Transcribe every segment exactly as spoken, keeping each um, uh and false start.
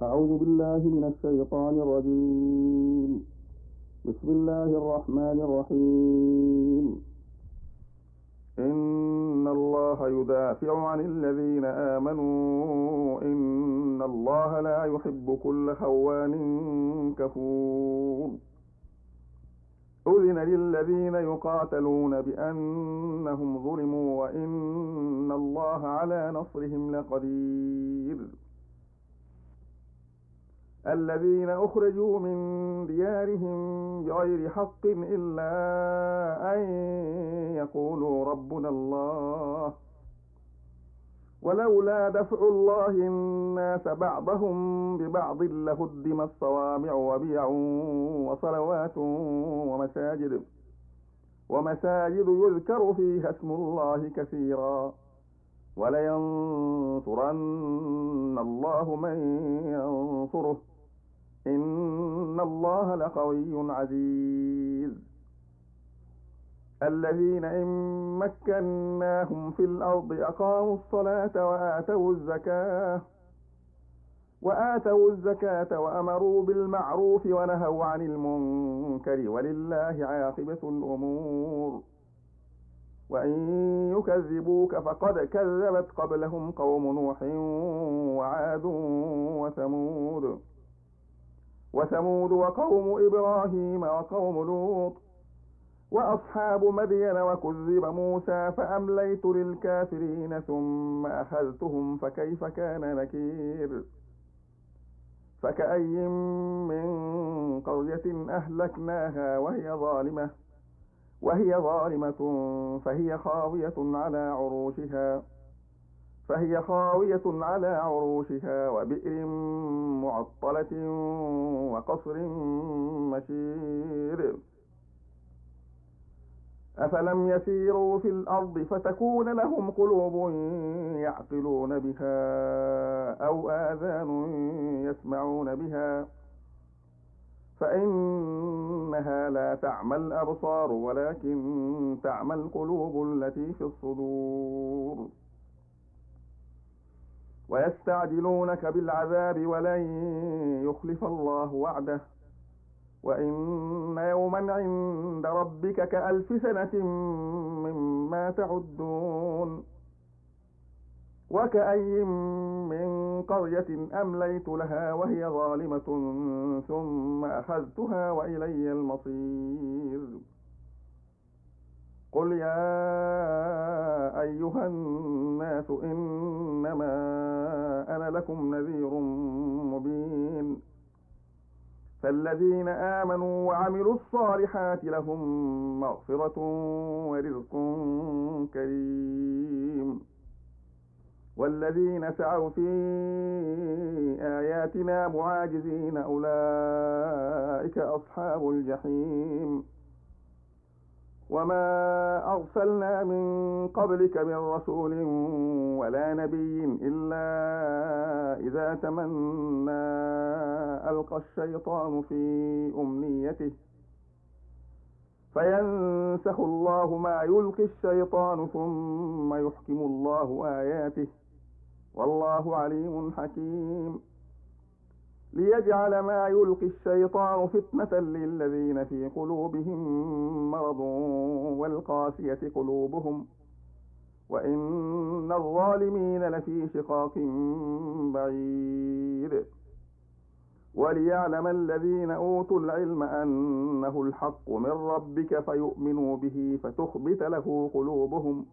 أعوذ بالله من الشيطان الرجيم. بسم الله الرحمن الرحيم. إن الله يدافع عن الذين آمنوا إن الله لا يحب كل خوان كفور. أذن للذين يقاتلون بأنهم ظلموا وإن الله على نصرهم لقدير. الذين أخرجوا من ديارهم بغير حق إلا أن يقولوا ربنا الله ولولا دفع الله الناس بعضهم ببعض لهدمت صوامع وبيع وصلوات ومساجد ومساجد يذكر فيها اسم الله كثيرا ولينصرن الله من ينصره إن الله لقوي عزيز. الذين إن مكناهم في الأرض أقاموا الصلاة وآتوا الزكاة وآتوا الزكاة وأمروا بالمعروف ونهوا عن المنكر ولله عاقبة الأمور. وإن يكذبوك فقد كذبت قبلهم قوم نوح وعاد وثمود وثمود وقوم إبراهيم وقوم لوط وأصحاب مدين وكذب موسى فأمليت للكافرين ثم أخذتهم فكيف كان نكير. فكأي من قرية أهلكناها وهي ظالمة وهي ظالمة فهي خاوية على عروشها فهي خاوية على عروشها وبئر معطلة وقصر مشيد. أفلم يسيروا في الأرض فتكون لهم قلوب يعقلون بها أو آذان يسمعون بها فإنها لا تعمى الأبصار ولكن تعمى القلوب التي في الصدور. ويستعجلونك بالعذاب ولن يخلف الله وعده وإن يوما عند ربك كألف سنة مما تعدون. وكأي من قرية أمليت لها وهي ظالمة ثم أخذتها وإلي المصير. قل يا أيها الناس إنما أنا لكم نذير مبين. فالذين آمنوا وعملوا الصالحات لهم مغفرة ورزق كريم. والذين سعوا في آياتنا معاجزين أولئك أصحاب الجحيم. وما أرسلنا من قبلك من رسول ولا نبي إلا إذا تمنى ألقى الشيطان في أمنيته فينسخ الله ما يلقي الشيطان ثم يحكم الله آياته والله عليم حكيم. ليجعل ما يلقي الشيطان فتنة للذين في قلوبهم مرض والقاسية قلوبهم وإن الظالمين لفي شقاق بعيد. وليعلم الذين أوتوا العلم أنه الحق من ربك فيؤمنوا به فتخبت له قلوبهم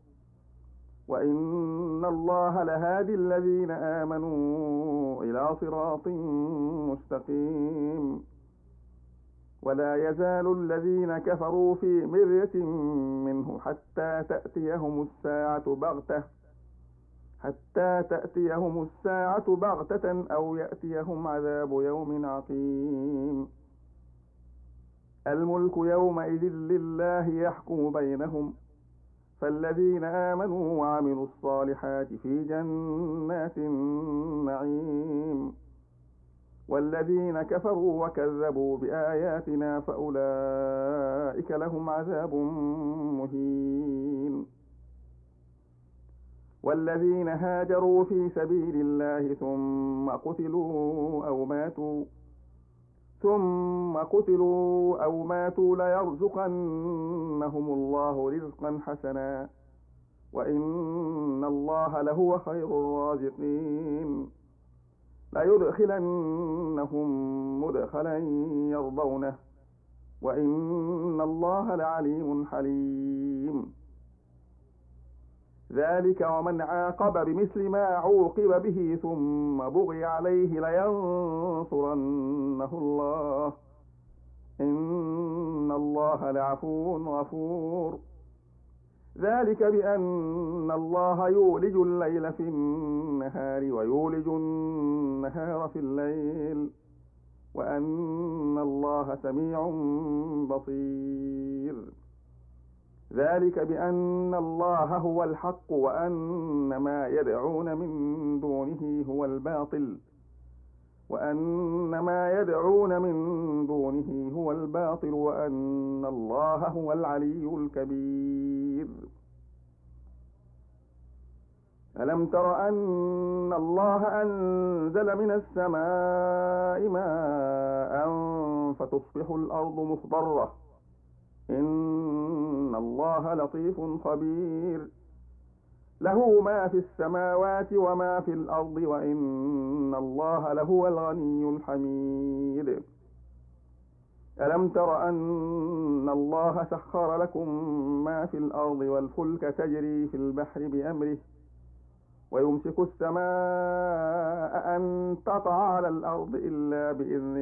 وإن الله لهادي الذين آمنوا إلى صراط مستقيم. ولا يزال الذين كفروا في مرية منه حتى تأتيهم الساعة بغتة حتى تأتيهم الساعة بغتة أو يأتيهم عذاب يوم عقيم. الملك يومئذ لله يحكم بينهم فالذين آمنوا وعملوا الصالحات في جنات النعيم والذين كفروا وكذبوا بآياتنا فأولئك لهم عذاب مهين. والذين هاجروا في سبيل الله ثم قتلوا أو ماتوا ثم قتلوا أو ماتوا ليرزقنهم الله رزقا حسنا وإن الله لهو خير الرازقين ليدخلنهم مدخلا يرضونه وإن الله لعليم حليم ذلك ومن عاقب بمثل ما عوقب به ثم بغي عليه لينصرنه الله إن الله لعفو غفور ذلك بأن الله يولج الليل في النهار ويولج النهار في الليل وأن الله سميع بصير ذلك بأن الله هو الحق وأن ما يدعون من دونه هو الباطل وأن ما يدعون من دونه هو الباطل وأن الله هو العلي الكبير ألم تر أن الله أنزل من السماء ماء فتصبح الأرض مخضرة إن الله لطيف خبير له ما في السماوات وما في الأرض وإن الله لهو الغني الحميد ألم تر أن الله سخر لكم ما في الأرض والفلك تجري في البحر بأمره ويمسك السماء أن تقع على الأرض إلا بإذنه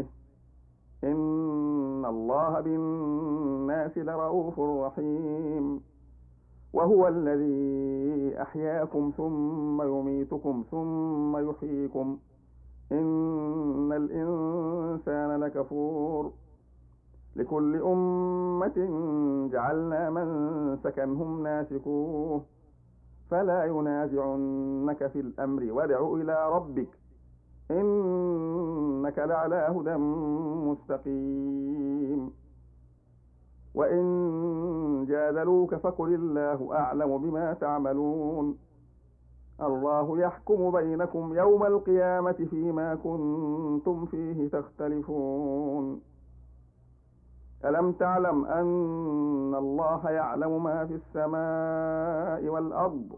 إن الله بالناس لرؤوف رحيم وهو الذي أحياكم ثم يميتكم ثم يحييكم إن الإنسان لكفور لكل أمة جعلنا منسكا هم ناسكوه فلا ينازعنك في الأمر وادع إلى ربك إنك لعلى هدى مستقيم وإن جادلوك فقل الله أعلم بما تعملون الله يحكم بينكم يوم القيامة فيما كنتم فيه تختلفون ألم تعلم أن الله يعلم ما في السماء والأرض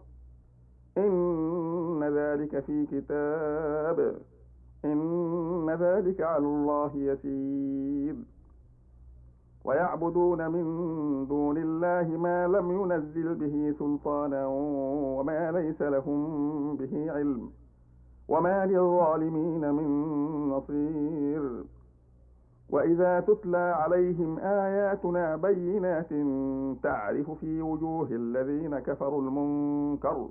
إن ذلك في كتاب إن ذلك على الله يسير ويعبدون من دون الله ما لم ينزل به سلطانا وما ليس لهم به علم وما للظالمين من نصير وإذا تتلى عليهم آياتنا بينات تعرف في وجوه الذين كفروا المنكر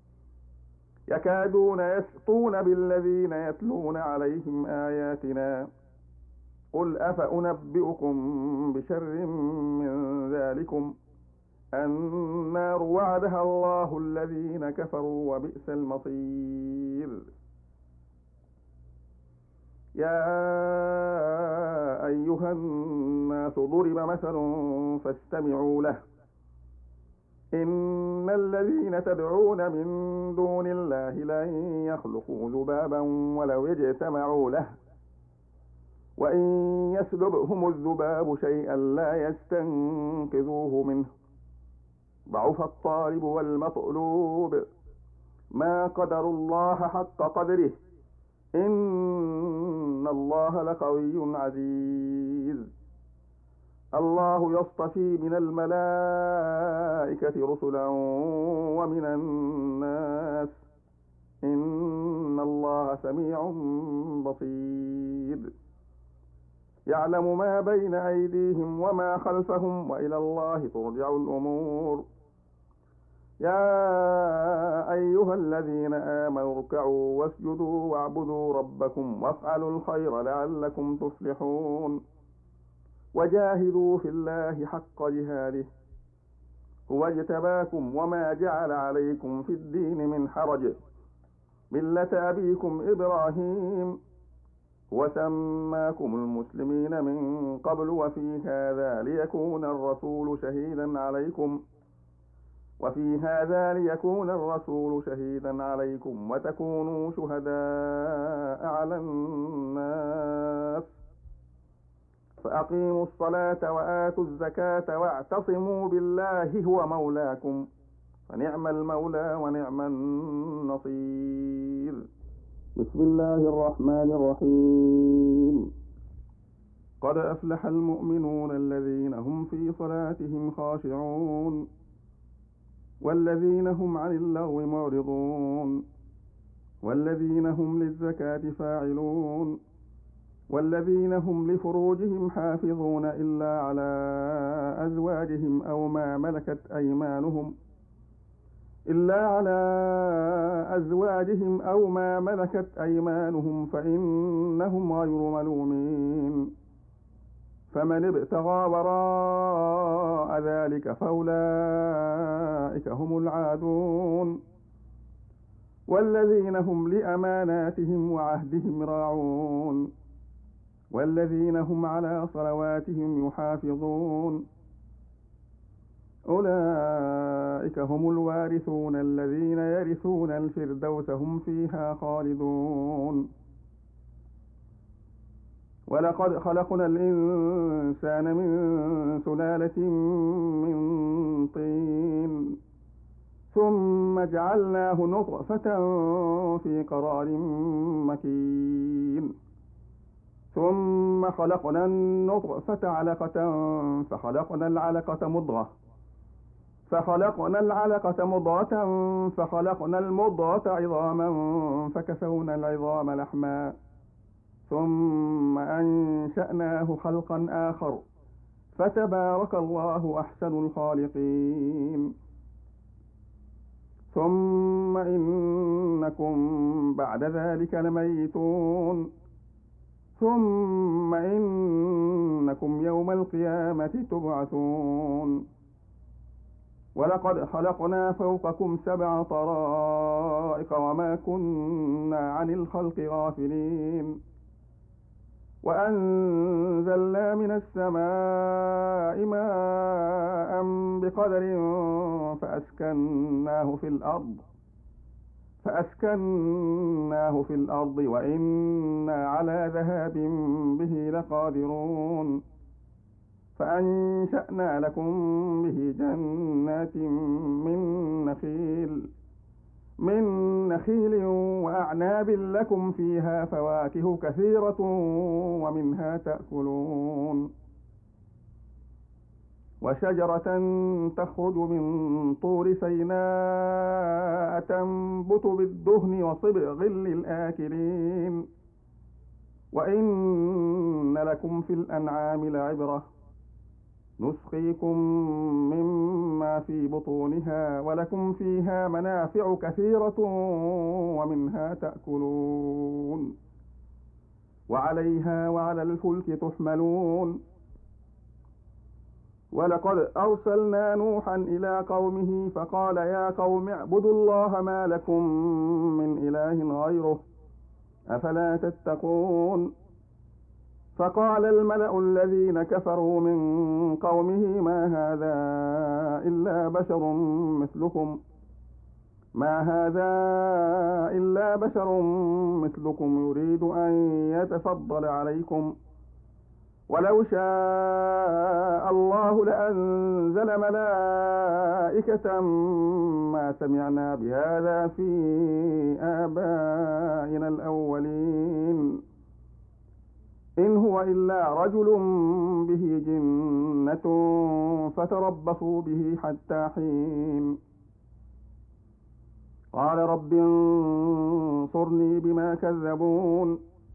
يكادون يسطون بالذين يتلون عليهم آياتنا قل أفأنبئكم بشر من ذلكم النار وعدها الله الذين كفروا وبئس المصير يا أيها الناس ضرب مثل فاستمعوا له إن الذين تدعون من دون الله لن يخلقوا ذبابا ولو اجتمعوا له وإن يسلبهم الذباب شيئا لا يستنقذوه منه ضعف الطالب والمطلوب ما قدروا الله حق قدره إن الله لقوي عزيز الله يصطفي من الملائكة رسلا ومن الناس إن الله سميع بصير يعلم ما بين أيديهم وما خلفهم وإلى الله ترجع الأمور يا أيها الذين آمنوا اركعوا واسجدوا واعبدوا ربكم وافعلوا الخير لعلكم تفلحون وجاهدوا في الله حق جهاده هو اجتباكم وما جعل عليكم في الدين من حرج ملة أبيكم إبراهيم وسماكم المسلمين من قبل وفي هذا ليكون الرسول شهيدا عليكم وفي هذا ليكون الرسول شهيدا عليكم وتكونوا شهداء على الناس فأقيموا الصلاة وآتوا الزكاة واعتصموا بالله هو مولاكم فنعم المولى ونعم النصير. بسم الله الرحمن الرحيم. قد أفلح المؤمنون الذين هم في صلاتهم خاشعون والذين هم عن اللغو معرضون والذين هم للزكاة فاعلون والذين هم لفروجهم حافظون إلا على أزواجهم أو ما ملكت أيمانهم إلا على أزواجهم أو ما ملكت أيمانهم فإنهم غير ملومين فمن ابتغى وراء ذلك فأولئك هم العادون والذين هم لأماناتهم وعهدهم راعون والذين هم على صلواتهم يحافظون أولئك هم الوارثون الذين يرثون الفردوس هم فيها خالدون. ولقد خلقنا الإنسان من سلالة من طين ثم جعلناه نطفة في قرار مكين ثم خلقنا النطفة علقة فخلقنا العلقة مضغة فخلقنا العلقة مضغة فخلقنا المضغة عظاما فكسونا العظام لحما ثم أنشأناه خلقا آخر فتبارك الله أحسن الخالقين. ثم إنكم بعد ذلك لميتون ثم إنكم يوم القيامة تبعثون. ولقد خلقنا فوقكم سبع طرائق وما كنا عن الخلق غافلين وأنزلنا من السماء ماء بقدر فأسكناه في الأرض فأسكناه في الأرض وإنا على ذهاب به لقادرون فأنشأنا لكم به جنات من نخيل من نخيل وأعناب لكم فيها فواكه كثيرة ومنها تأكلون وشجرة تخرج من طور سيناء تنبت بالدهن وصبغ للآكلين وإن لكم في الأنعام لعبرة نسقيكم مما في بطونها ولكم فيها منافع كثيرة ومنها تأكلون وعليها وعلى الفلك تحملون. ولقد أرسلنا نوحا إلى قومه فقال يا قوم اعبدوا الله ما لكم من إله غيره أفلا تتقون. فقال الملأ الذين كفروا من قومه ما هذا إلا بشر مثلكم ما هذا إلا بشر مثلكم يريد أن يتفضل عليكم ولو شاء الله لأنزل ملائكة ما سمعنا بهذا في آبائنا الأولين إن هو إلا رجل به جنة فتربصوا به حتى حين. قال رب انصرني بما كذبون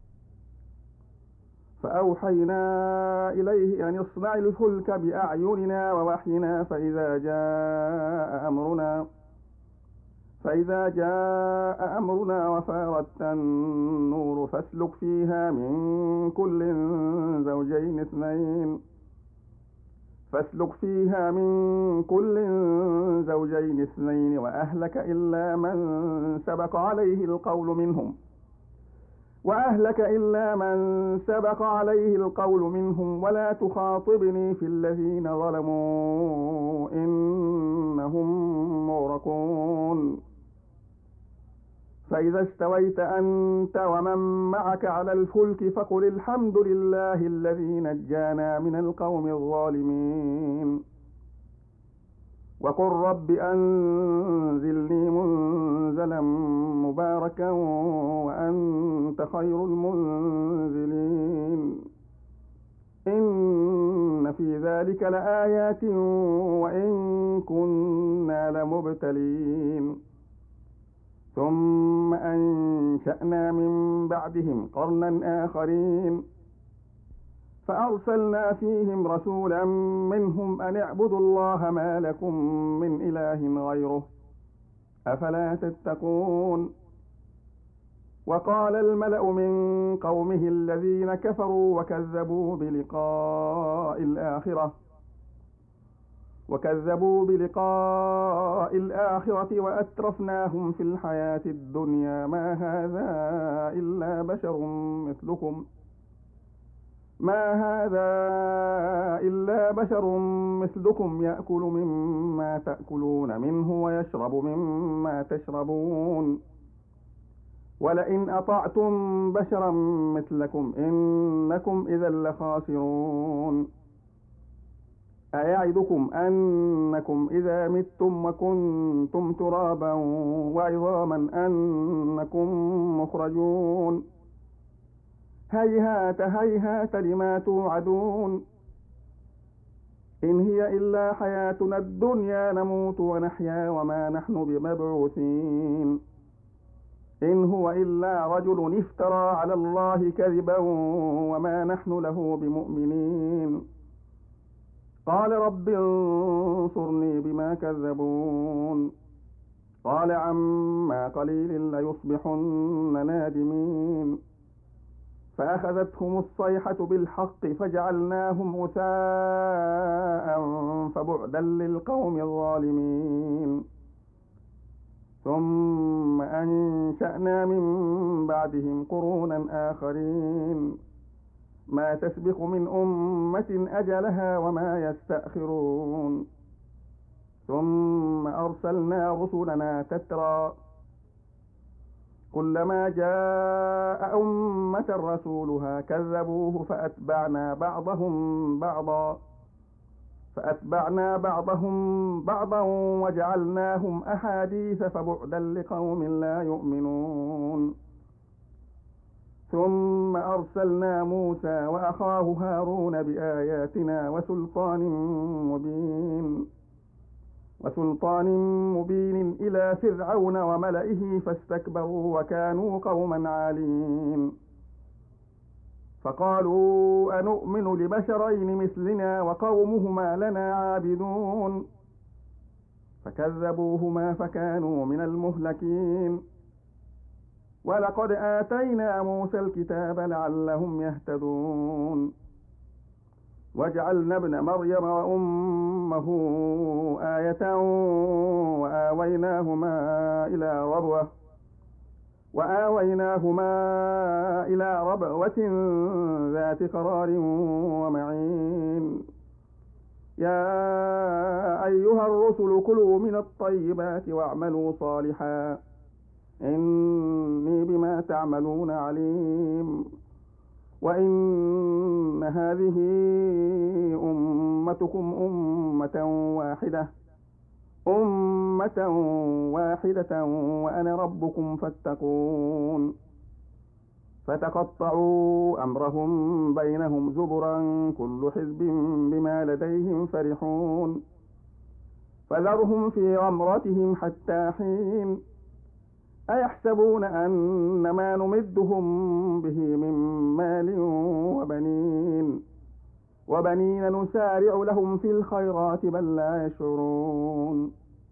فأوحينا إليه أن اصنع الفلك بأعيننا ووحينا فإذا جاء أمرنا فإذا جاء أمرنا وفارت النور فاسلك فيها من كل زوجين اثنين فاسلك فيها من كل زوجين اثنين وأهلك إلا من سبق عليه القول منهم وأهلك إلا من سبق عليه القول منهم ولا تخاطبني في الذين ظلموا إنهم مغرقون فإذا استويت أنت ومن معك على الفلك فقل الحمد لله الذي نجانا من القوم الظالمين وقل رب أنزلني منزلا مباركا وأنت خير المنزلين إن في ذلك لآيات وإن كنا لمبتلين ثم أنشأنا من بعدهم قرنا آخرين فأرسلنا فيهم رسولا منهم أن اعبدوا الله ما لكم من إله غيره أفلا تتقون وقال الملأ من قومه الذين كفروا وكذبوا بلقاء الآخرة وكذبوا بلقاء الآخرة وأترفناهم في الحياة الدنيا ما هذا إلا بشر مثلكم ما هذا إلا بشر مثلكم يأكل مما تأكلون منه ويشرب مما تشربون ولئن أطعتم بشرا مثلكم إنكم إذا لخاسرون أيعدكم أنكم إذا متم وكنتم ترابا وعظاما أنكم مخرجون هيهات هيهات لما توعدون إن هي إلا حياتنا الدنيا نموت ونحيا وما نحن بمبعوثين إن هو إلا رجل افترى على الله كذبا وما نحن له بمؤمنين قال رب انصرني بما كذبون قال عما قليل ليصبحن نادمين فأخذتهم الصيحة بالحق فجعلناهم غثاء فبعدا للقوم الظالمين ثم أنشأنا من بعدهم قرونا آخرين ما تسبق من أمة أجلها وما يستأخرون ثم أرسلنا رسلنا تترى كلما جاء أمة رسولها كذبوه فأتبعنا بعضهم بعضا فأتبعنا بعضهم بعضا وجعلناهم أحاديث فبعدا لقوم لا يؤمنون ثم أرسلنا موسى وأخاه هارون بآياتنا وسلطان مبين وسلطان مبين إلى فرعون وملئه فاستكبروا وكانوا قوما عالين فقالوا أنؤمن لبشرين مثلنا وقومهما لنا عابدون فكذبوهما فكانوا من المهلكين ولقد آتينا موسى الكتاب لعلهم يهتدون وجعلنا ابن مريم وأمه آية وآويناهما إلى ربوة وآويناهما إلى ربوة ذات قرار ومعين يا أيها الرسل كلوا من الطيبات واعملوا صالحا إني بما تعملون عليم وإن هذه أمتكم أمة واحدة أمة واحدة وأنا ربكم فاتقون فتقطعوا أمرهم بينهم زبرا كل حزب بما لديهم فرحون فذرهم في غمرتهم حتى حين أيحسبون أن ما نمدهم به من مال وبنين وبنين نسارع لهم في الخيرات بل لا يشعرون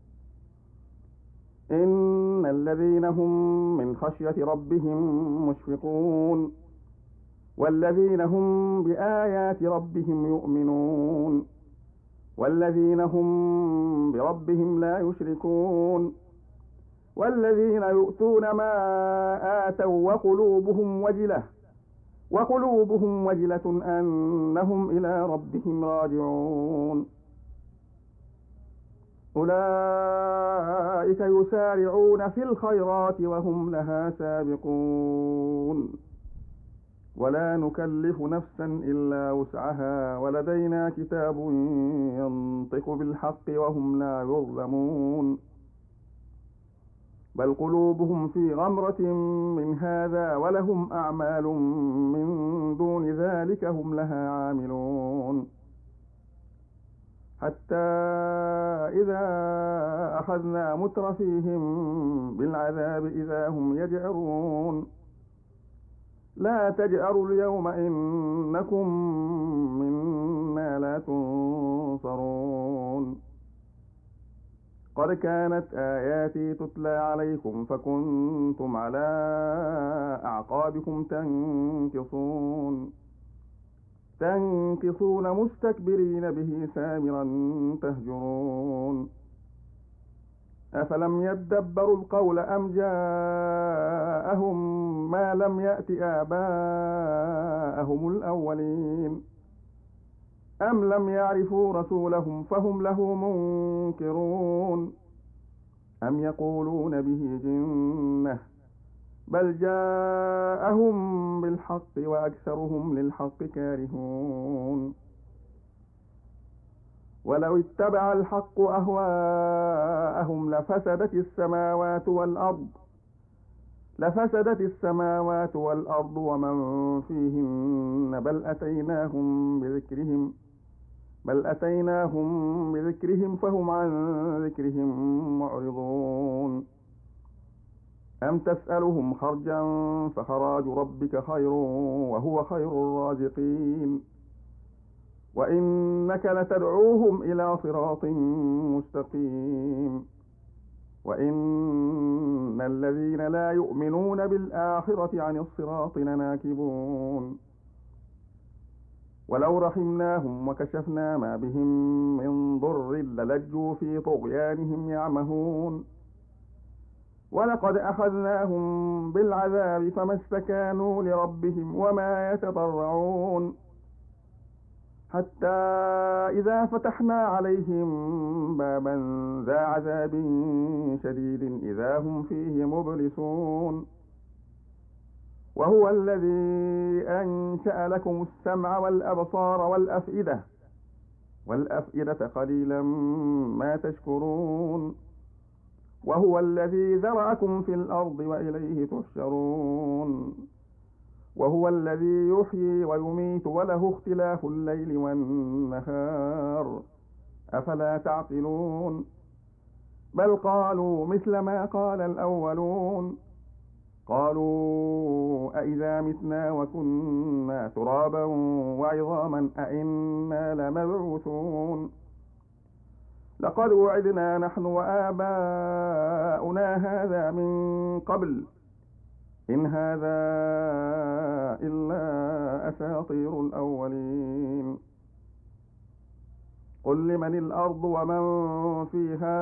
إن الذين هم من خشية ربهم مشفقون والذين هم بآيات ربهم يؤمنون والذين هم بربهم لا يشركون والذين يؤتون ما آتوا وقلوبهم وجلة وقلوبهم وجلة أنهم إلى ربهم راجعون أولئك يسارعون في الخيرات وهم لها سابقون ولا نكلف نفسا إلا وسعها ولدينا كتاب ينطق بالحق وهم لا يظلمون بل قلوبهم في غمرة من هذا ولهم أعمال من دون ذلك هم لها عاملون حتى إذا أخذنا مترفيهم بالعذاب إذا هم يجأرون لا تجأروا اليوم إنكم منا لا تنصرون قد كانت آياتي تتلى عليكم فكنتم على أعقابكم تنكصون تنكصون مستكبرين به سامرا تهجرون أفلم يدبروا القول أم جاءهم ما لم يأت آباءهم الأولين أم لم يعرفوا رسولهم فهم له منكرون أم يقولون به جنة بل جاءهم بالحق وأكثرهم للحق كارهون ولو اتبع الحق أهواءهم لفسدت السماوات والأرض لفسدت السماوات والأرض ومن فيهن بل أتيناهم بذكرهم بل أتيناهم بذكرهم فهم عن ذكرهم معرضون أم تسألهم خرجا فخراج ربك خير وهو خير الرازقين وإنك لتدعوهم إلى صراط مستقيم وإن الذين لا يؤمنون بالآخرة عن الصراط لناكبون ولو رحمناهم وكشفنا ما بهم من ضر للجوا في طغيانهم يعمهون ولقد أخذناهم بالعذاب فما استكانوا لربهم وما يتضرعون حتى إذا فتحنا عليهم بابا ذا عذاب شديد إذا هم فيه مبلسون وهو الذي أنشأ لكم السمع والأبصار والأفئدة والأفئدة قليلا ما تشكرون وهو الذي ذرأكم في الأرض وإليه تحشرون وهو الذي يحيي ويميت وله اختلاف الليل والنهار أفلا تعقلون بل قالوا مثل ما قال الأولون قالوا أإذا متنا وكنا ترابا وعظاما أإنا لمبعوثون لقد وعدنا نحن وآباؤنا هذا من قبل إن هذا إلا أساطير الأولين قل لمن الأرض ومن فيها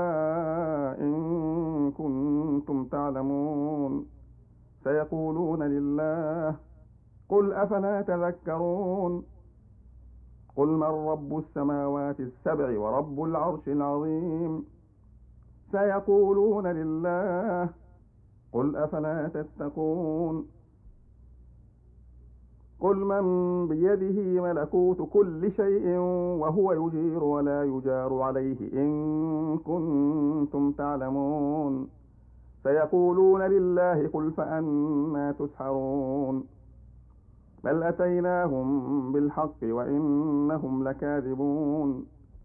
إن كنتم تعلمون سيقولون لله قل أفلا تذكرون قل من رب السماوات السبع ورب العرش العظيم سيقولون لله قل أفلا تتقون قل من بيده ملكوت كل شيء وهو يجير ولا يجار عليه إن كنتم تعلمون سيقولون لله قل فأنى تسحرون بل أتيناهم بالحق وإنهم لكاذبون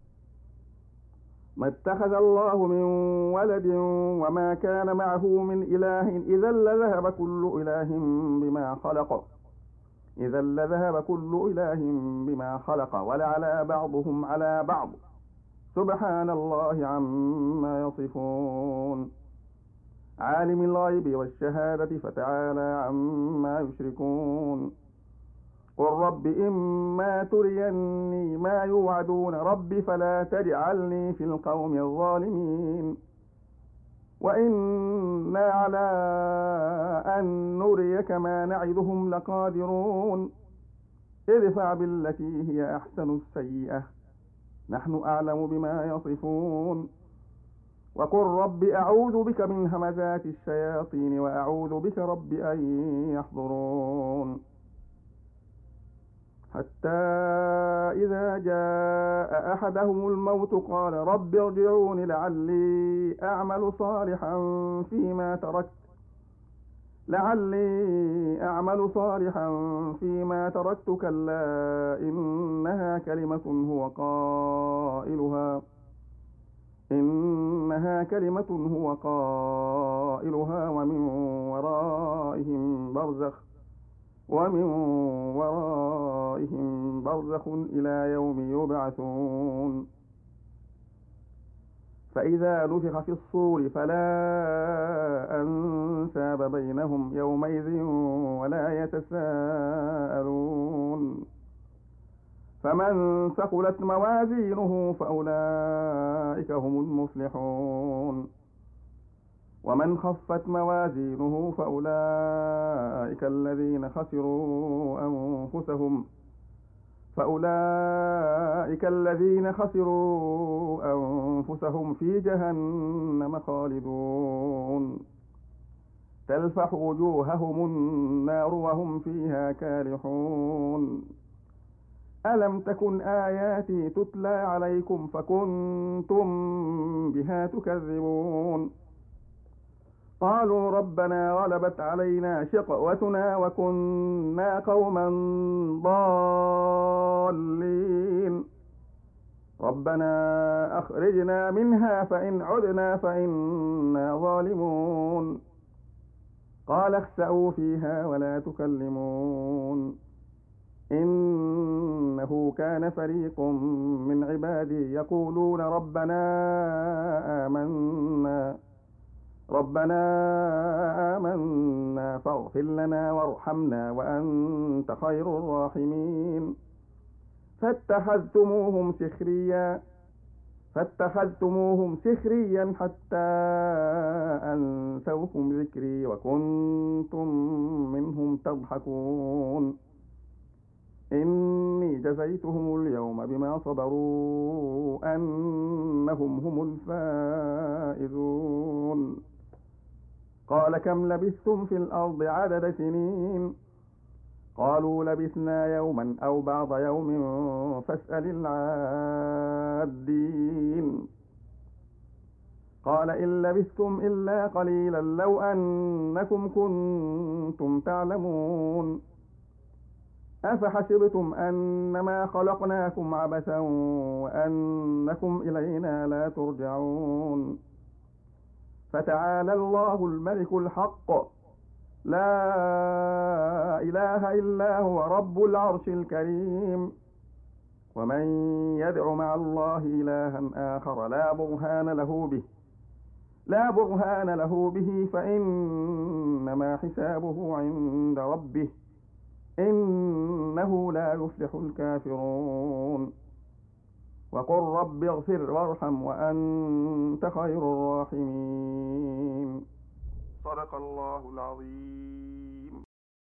ما اتخذ الله من ولد وما كان معه من إله إذا لذهب كل إله بما خلق إذا لذهب كل إله بما خلق ولعلى بعضهم على بعض سبحان الله عما يصفون عالم الغيب والشهادة فتعالى عما يشركون قل رب إما تريني ما يوعدون رب فلا تجعلني في القوم الظالمين وإنا على أن نريك ما نعدهم لقادرون ادفع بالتي هي أحسن السيئة نحن أعلم بما يصفون وقل رب أعوذ بك من همزات الشياطين وأعوذ بك رب أن يحضرون حتى إذا جاء أحدهم الموت قال رب ارجعون لعلي أعمل صالحا فيما تركت لعلي أعمل صالحا فيما تركت كلا إنها كلمة هو قائلها إنها كلمة هو قائلها ومن ورائهم برزخ ومن ورائهم برزخ إلى يوم يبعثون فإذا نفخ في الصور فلا أنساب بينهم يومئذ ولا يتساءلون فمن ثقلت موازينه فأولئك هم المفلحون ومن خفت موازينه فأولئك الذين خسروا أنفسهم فأولئك الذين خسروا أنفسهم في جهنم خالدون تلفح وجوههم النار وهم فيها كالحون ألم تكن آياتي تتلى عليكم فكنتم بها تكذبون قالوا ربنا غلبت علينا شقوتنا وكنا قوما ضالين ربنا أخرجنا منها فإن عدنا فإنا ظالمون قال اخسئوا فيها ولا تكلمون إنه كان فريق من عبادي يقولون ربنا آمنا ربنا آمنا فاغفر لنا وارحمنا وأنت خير الراحمين فاتخذتموهم سخريا فاتخذتموهم سخريا حتى أنسوكم ذكري وكنتم منهم تضحكون إني جزيتهم اليوم بما صبروا أنهم هم الفائزون قال كم لبثتم في الأرض عدد سنين قالوا لبثنا يوما أو بعض يوم فاسأل العادين قال إن لبثتم إلا قليلا لو أنكم كنتم تعلمون أفحسبتم أنما خلقناكم عبثا وأنكم إلينا لا ترجعون فتعالى الله الملك الحق لا إله إلا هو رب العرش الكريم ومن يدع مع الله إلها آخر لا برهان له به لا برهان له به فإنما حسابه عند ربه إنه لا يفلح الكافرون وقل رب اغفر وارحم وأنت خير الراحمين صدق الله العظيم.